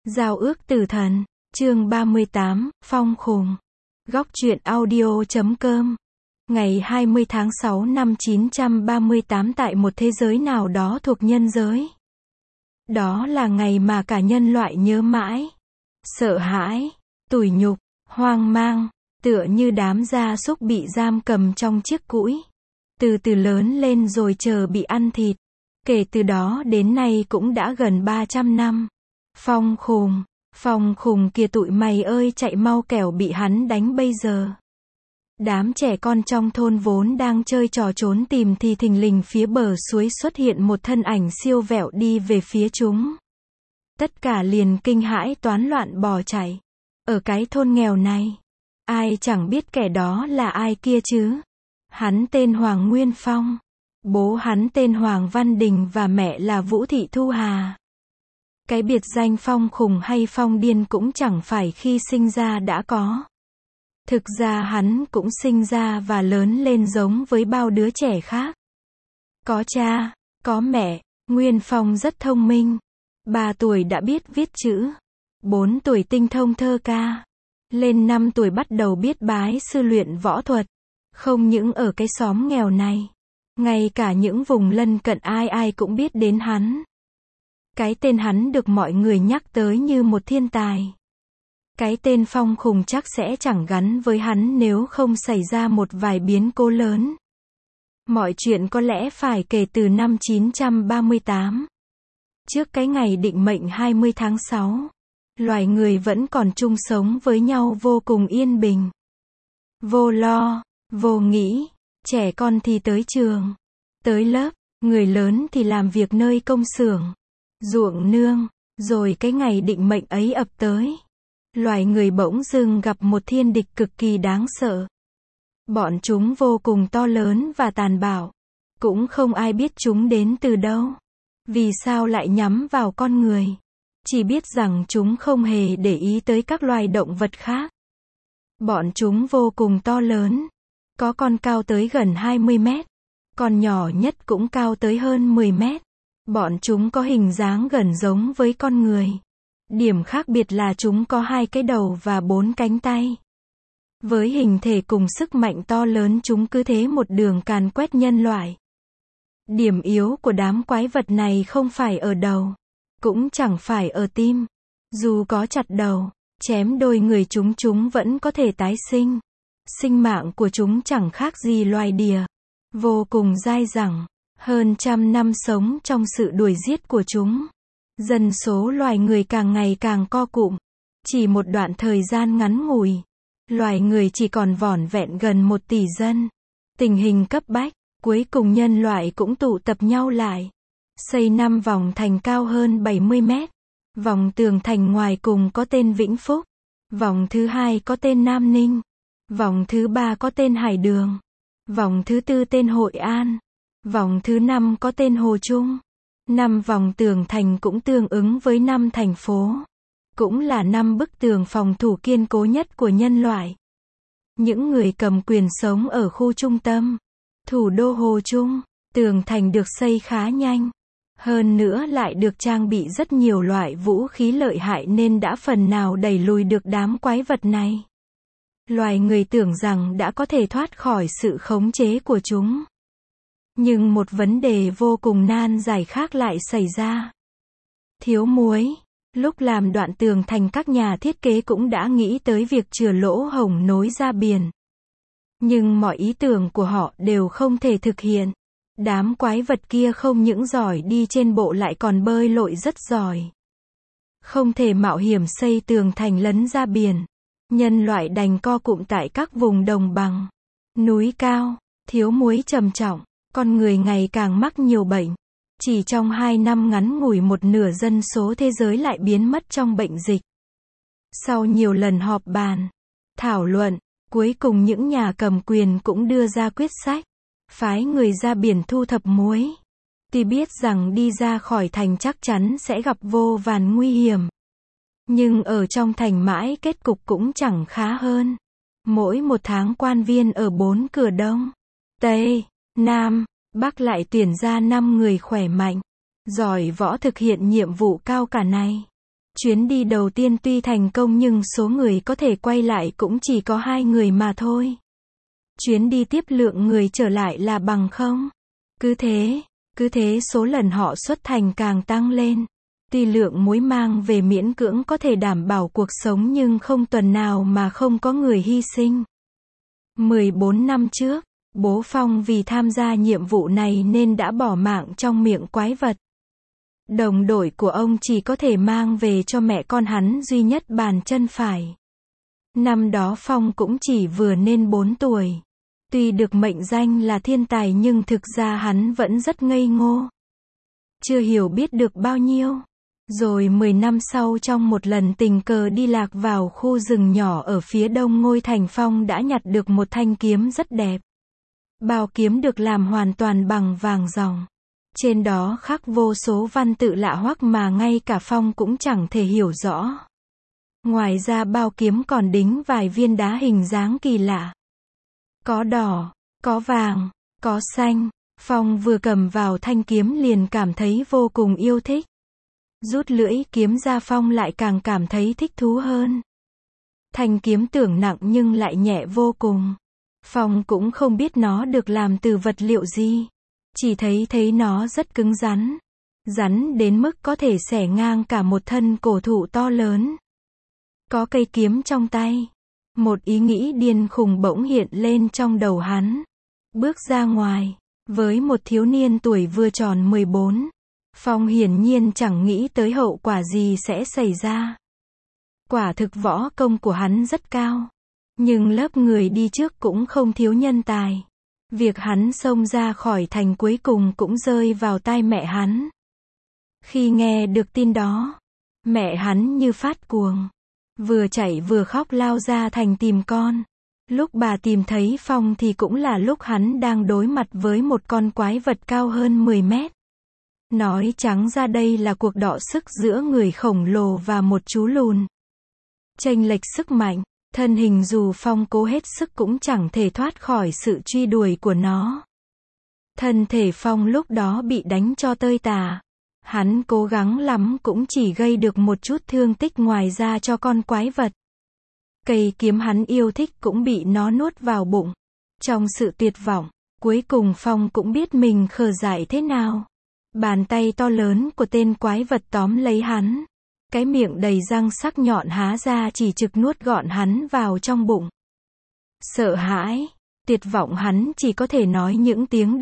Giao ước tử thần, chương 38, Phong khùng. Góc truyện audio.com. Ngày 20 tháng 6 năm 938 tại một thế giới nào đó thuộc nhân giới. Đó là ngày mà cả nhân loại nhớ mãi. Sợ hãi, tủi nhục, hoang mang, tựa như đám gia súc bị giam cầm trong chiếc cũi. Từ từ lớn lên rồi chờ bị ăn thịt. Kể từ đó đến nay cũng đã gần 300 năm. Phong khùng kìa tụi mày ơi, chạy mau kẻo bị hắn đánh bây giờ. Đám trẻ con trong thôn vốn đang chơi trò trốn tìm thì thình lình phía bờ suối xuất hiện một thân ảnh siêu vẹo đi về phía chúng. Tất cả liền kinh hãi toán loạn bỏ chạy. Ở cái thôn nghèo này, ai chẳng biết kẻ đó là ai kia chứ. Hắn tên Hoàng Nguyên Phong. Bố hắn tên Hoàng Văn Đình và mẹ là Vũ Thị Thu Hà. Cái biệt danh Phong khùng hay Phong điên cũng chẳng phải khi sinh ra đã có. Thực ra hắn cũng sinh ra và lớn lên giống với bao đứa trẻ khác. Có cha, có mẹ. Nguyên Phong rất thông minh. 3 tuổi đã biết viết chữ. 4 tuổi tinh thông thơ ca. Lên 5 tuổi bắt đầu biết bái sư luyện võ thuật. Không những ở cái xóm nghèo này, ngay cả những vùng lân cận ai cũng biết đến hắn. Cái tên hắn được mọi người nhắc tới như một thiên tài. Cái tên Phong khùng chắc sẽ chẳng gắn với hắn nếu không xảy ra một vài biến cố lớn. Mọi chuyện có lẽ phải kể từ năm 938. Trước cái ngày định mệnh 20 tháng 6, loài người vẫn còn chung sống với nhau vô cùng yên bình. Vô lo, vô nghĩ, trẻ con thì tới trường, tới lớp, người lớn thì làm việc nơi công xưởng, ruộng nương, rồi cái ngày định mệnh ấy ập tới. Loài người bỗng dưng gặp một thiên địch cực kỳ đáng sợ. Bọn chúng vô cùng to lớn và tàn bạo. Cũng không ai biết chúng đến từ đâu. Vì sao lại nhắm vào con người? Chỉ biết rằng chúng không hề để ý tới các loài động vật khác. Bọn chúng vô cùng to lớn. Có con cao tới gần 20 mét. Con nhỏ nhất cũng cao tới hơn 10 mét. Bọn chúng có hình dáng gần giống với con người. Điểm khác biệt là chúng có 2 cái đầu và 4 cánh tay. Với hình thể cùng sức mạnh to lớn, chúng cứ thế một đường càn quét nhân loại. Điểm yếu của đám quái vật này không phải ở đầu, cũng chẳng phải ở tim. Dù có chặt đầu, chém đôi người chúng vẫn có thể tái sinh. Sinh mạng của chúng chẳng khác gì loài đỉa. Vô cùng dai dẳng. Hơn 100 năm sống trong sự đuổi giết của chúng. Dân số loài người càng ngày càng co cụm. Chỉ một đoạn thời gian ngắn ngủi, loài người chỉ còn vỏn vẹn gần 1 tỷ dân. Tình hình cấp bách, cuối cùng nhân loại cũng tụ tập nhau lại. Xây 5 vòng thành cao hơn 70 mét. Vòng tường thành ngoài cùng có tên Vĩnh Phúc. Vòng thứ 2 có tên Nam Ninh. Vòng thứ 3 có tên Hải Đường. Vòng thứ 4 tên Hội An. Vòng thứ 5 có tên Hồ Trung. 5 vòng tường thành cũng tương ứng với 5 thành phố. Cũng là 5 bức tường phòng thủ kiên cố nhất của nhân loại. Những người cầm quyền sống ở khu trung tâm, thủ đô Hồ Trung. Tường thành được xây khá nhanh. Hơn nữa lại được trang bị rất nhiều loại vũ khí lợi hại nên đã phần nào đẩy lùi được đám quái vật này. Loài người tưởng rằng đã có thể thoát khỏi sự khống chế của chúng. Nhưng một vấn đề vô cùng nan giải khác lại xảy ra. Thiếu muối. Lúc làm đoạn tường thành, các nhà thiết kế cũng đã nghĩ tới việc chừa lỗ hổng nối ra biển. Nhưng mọi ý tưởng của họ đều không thể thực hiện. Đám quái vật kia không những giỏi đi trên bộ lại còn bơi lội rất giỏi. Không thể mạo hiểm xây tường thành lấn ra biển. Nhân loại đành co cụm tại các vùng đồng bằng, núi cao. Thiếu muối trầm trọng. Con người ngày càng mắc nhiều bệnh. Chỉ trong 2 năm ngắn ngủi, 1/2 dân số thế giới lại biến mất trong bệnh dịch. Sau nhiều lần họp bàn, thảo luận, cuối cùng những nhà cầm quyền cũng đưa ra quyết sách. Phái người ra biển thu thập muối. Tuy biết rằng đi ra khỏi thành chắc chắn sẽ gặp vô vàn nguy hiểm. Nhưng ở trong thành mãi kết cục cũng chẳng khá hơn. Mỗi 1 tháng quan viên ở 4 cửa Đông, Tây, Nam, Bắc lại tuyển ra 5 người khỏe mạnh, giỏi võ thực hiện nhiệm vụ cao cả này. Chuyến đi đầu tiên tuy thành công nhưng số người có thể quay lại cũng chỉ có 2 người mà thôi. Chuyến đi tiếp lượng người trở lại là bằng không. Cứ thế số lần họ xuất thành càng tăng lên. Tuy lượng muối mang về miễn cưỡng có thể đảm bảo cuộc sống nhưng không tuần nào mà không có người hy sinh. 14 năm trước, bố Phong vì tham gia nhiệm vụ này nên đã bỏ mạng trong miệng quái vật. Đồng đội của ông chỉ có thể mang về cho mẹ con hắn duy nhất bàn chân phải. Năm đó Phong cũng chỉ vừa nên 4 tuổi. Tuy được mệnh danh là thiên tài nhưng thực ra hắn vẫn rất ngây ngô. Chưa hiểu biết được bao nhiêu. Rồi 10 năm sau trong một lần tình cờ đi lạc vào khu rừng nhỏ ở phía đông ngôi thành, Phong đã nhặt được một thanh kiếm rất đẹp. Bao kiếm được làm hoàn toàn bằng vàng ròng. Trên đó khắc vô số văn tự lạ hoắc mà ngay cả Phong cũng chẳng thể hiểu rõ. Ngoài ra bao kiếm còn đính vài viên đá hình dáng kỳ lạ. Có đỏ, có vàng, có xanh. Phong vừa cầm vào thanh kiếm liền cảm thấy vô cùng yêu thích. Rút lưỡi kiếm ra Phong lại càng cảm thấy thích thú hơn. Thanh kiếm tưởng nặng nhưng lại nhẹ vô cùng. Phong cũng không biết nó được làm từ vật liệu gì. Chỉ thấy nó rất cứng rắn. Rắn đến mức có thể xẻ ngang cả một thân cổ thụ to lớn. Có cây kiếm trong tay. Một ý nghĩ điên khùng bỗng hiện lên trong đầu hắn. Bước ra ngoài, với một thiếu niên tuổi vừa tròn 14. Phong hiển nhiên chẳng nghĩ tới hậu quả gì sẽ xảy ra. Quả thực võ công của hắn rất cao. Nhưng lớp người đi trước cũng không thiếu nhân tài. Việc hắn xông ra khỏi thành cuối cùng cũng rơi vào tai mẹ hắn. Khi nghe được tin đó, mẹ hắn như phát cuồng. Vừa chạy vừa khóc lao ra thành tìm con. Lúc bà tìm thấy Phong thì cũng là lúc hắn đang đối mặt với một con quái vật cao hơn 10 mét. Nói trắng ra đây là cuộc đọ sức giữa người khổng lồ và một chú lùn. Chênh lệch sức mạnh, thân hình dù Phong cố hết sức cũng chẳng thể thoát khỏi sự truy đuổi của nó. Thân thể Phong lúc đó bị đánh cho tơi tả. Hắn cố gắng lắm cũng chỉ gây được một chút thương tích ngoài ra cho con quái vật. Cây kiếm hắn yêu thích cũng bị nó nuốt vào bụng. Trong sự tuyệt vọng, cuối cùng Phong cũng biết mình khờ dại thế nào. Bàn tay to lớn của tên quái vật tóm lấy hắn. Cái miệng đầy răng sắc nhọn há ra chỉ trực nuốt gọn hắn vào trong bụng. Sợ hãi, tuyệt vọng hắn chỉ có thể nói những tiếng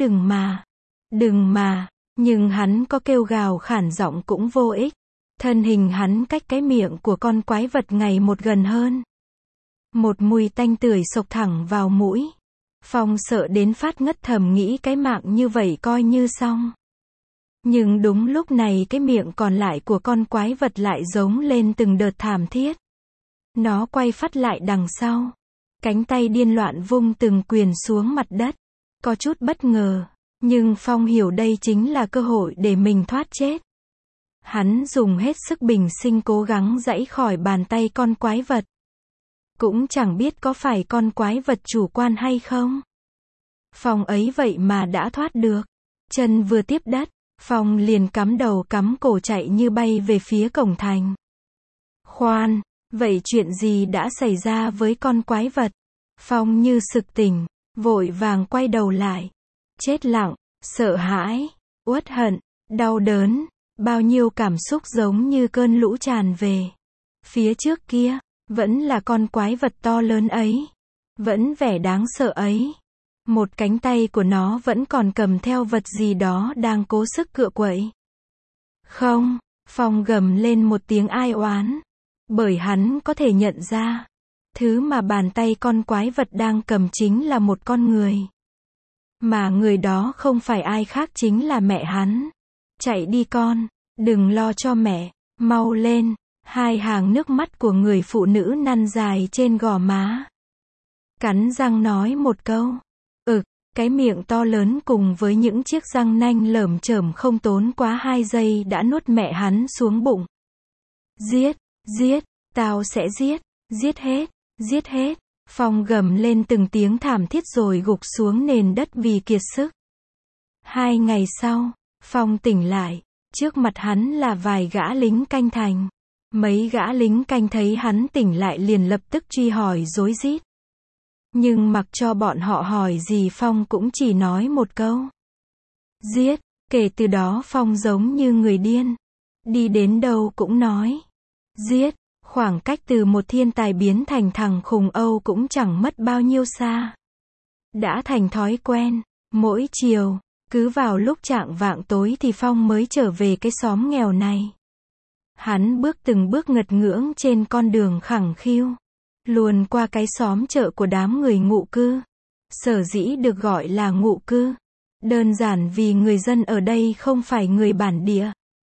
đừng mà, nhưng hắn có kêu gào khản giọng cũng vô ích. Thân hình hắn cách cái miệng của con quái vật ngày một gần hơn. Một mùi tanh tưởi xộc thẳng vào mũi. Phong sợ đến phát ngất, thầm nghĩ cái mạng như vậy coi như xong. Nhưng đúng lúc này cái miệng còn lại của con quái vật lại giống lên từng đợt thảm thiết. Nó quay phắt lại đằng sau. Cánh tay điên loạn vung từng quyền xuống mặt đất. Có chút bất ngờ. Nhưng Phong hiểu đây chính là cơ hội để mình thoát chết. Hắn dùng hết sức bình sinh cố gắng giãy khỏi bàn tay con quái vật. Cũng chẳng biết có phải con quái vật chủ quan hay không. Phong ấy vậy mà đã thoát được. Chân vừa tiếp đất, Phong liền cắm đầu cắm cổ chạy như bay về phía cổng thành. Khoan, vậy chuyện gì đã xảy ra với con quái vật? Phong như sực tỉnh, vội vàng quay đầu lại. Chết lặng, sợ hãi, uất hận, đau đớn, bao nhiêu cảm xúc giống như cơn lũ tràn về. Phía trước kia, vẫn là con quái vật to lớn ấy. Vẫn vẻ đáng sợ ấy. Một cánh tay của nó vẫn còn cầm theo vật gì đó đang cố sức cựa quậy. Không, Phong gầm lên một tiếng ai oán. Bởi hắn có thể nhận ra, thứ mà bàn tay con quái vật đang cầm chính là một con người. Mà người đó không phải ai khác chính là mẹ hắn. Chạy đi con, đừng lo cho mẹ, mau lên. Hai hàng nước mắt của người phụ nữ năn dài trên gò má. Cắn răng nói một câu. Cái miệng to lớn cùng với những chiếc răng nanh lởm chởm không tốn quá 2 giây đã nuốt mẹ hắn xuống bụng. Giết, tao sẽ giết hết. Phong gầm lên từng tiếng thảm thiết rồi gục xuống nền đất vì kiệt sức. 2 ngày sau, Phong tỉnh lại, trước mặt hắn là vài gã lính canh thành. Mấy gã lính canh thấy hắn tỉnh lại liền lập tức truy hỏi rối rít. Nhưng mặc cho bọn họ hỏi gì Phong cũng chỉ nói một câu. Giết, kể từ đó Phong giống như người điên. Đi đến đâu cũng nói. Giết, khoảng cách từ một thiên tài biến thành thằng khùng Âu cũng chẳng mất bao nhiêu xa. Đã thành thói quen, mỗi chiều, cứ vào lúc chạng vạng tối thì Phong mới trở về cái xóm nghèo này. Hắn bước từng bước ngật ngưỡng trên con đường khẳng khiu, luồn qua cái xóm chợ của đám người ngụ cư. Sở dĩ được gọi là ngụ cư, đơn giản vì người dân ở đây không phải người bản địa.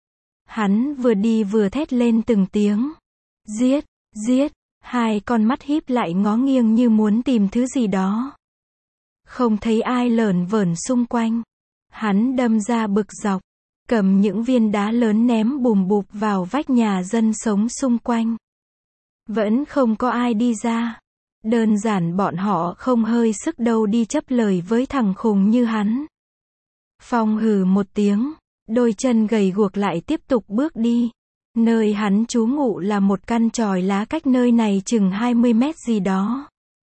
Hắn vừa đi vừa thét lên từng tiếng. Giết, giết, hai con mắt híp lại ngó nghiêng như muốn tìm thứ gì đó. Không thấy ai lởn vởn xung quanh. Hắn đâm ra bực dọc, cầm những viên đá lớn ném bùm bụp vào vách nhà dân sống xung quanh. Vẫn không có ai đi ra. Đơn giản bọn họ không hơi sức đâu đi chấp lời với thằng khùng như hắn. Phong hừ một tiếng, đôi chân gầy guộc lại tiếp tục bước đi. Nơi hắn trú ngụ là một căn chòi lá cách nơi này chừng 20 mét gì đó.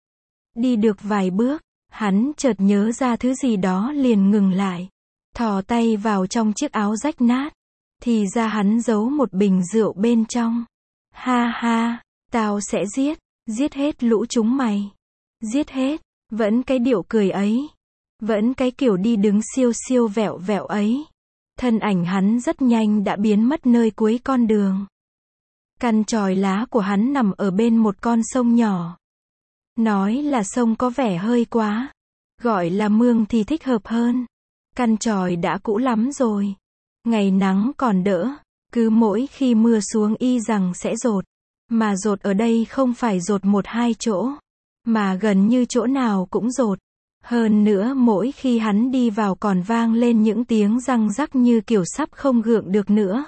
Đi được vài bước, hắn chợt nhớ ra thứ gì đó liền ngừng lại. Thò tay vào trong chiếc áo rách nát. Thì ra hắn giấu một bình rượu bên trong. Ha ha, tao sẽ giết hết lũ chúng mày. Giết hết, vẫn cái điệu cười ấy. Vẫn cái kiểu đi đứng siêu siêu vẹo vẹo ấy. Thân ảnh hắn rất nhanh đã biến mất nơi cuối con đường. Căn chòi lá của hắn nằm ở bên một con sông nhỏ. Nói là sông có vẻ hơi quá. Gọi là mương thì thích hợp hơn. Căn chòi đã cũ lắm rồi. Ngày nắng còn đỡ. Cứ mỗi khi mưa xuống y rằng sẽ dột. Mà dột ở đây không phải dột một hai chỗ. Mà gần như chỗ nào cũng dột. Hơn nữa mỗi khi hắn đi vào còn vang lên những tiếng răng rắc như kiểu sắp không gượng được nữa.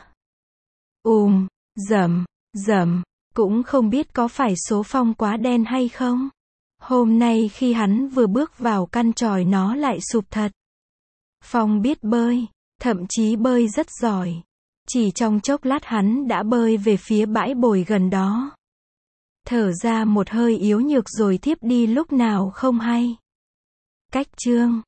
Dầm, dầm, cũng không biết có phải số Phong quá đen hay không. Hôm nay khi hắn vừa bước vào căn chòi nó lại sụp thật. Phong biết bơi, thậm chí bơi rất giỏi. Chỉ trong chốc lát hắn đã bơi về phía bãi bồi gần đó. Thở ra một hơi yếu nhược rồi thiếp đi lúc nào không hay. Cách chương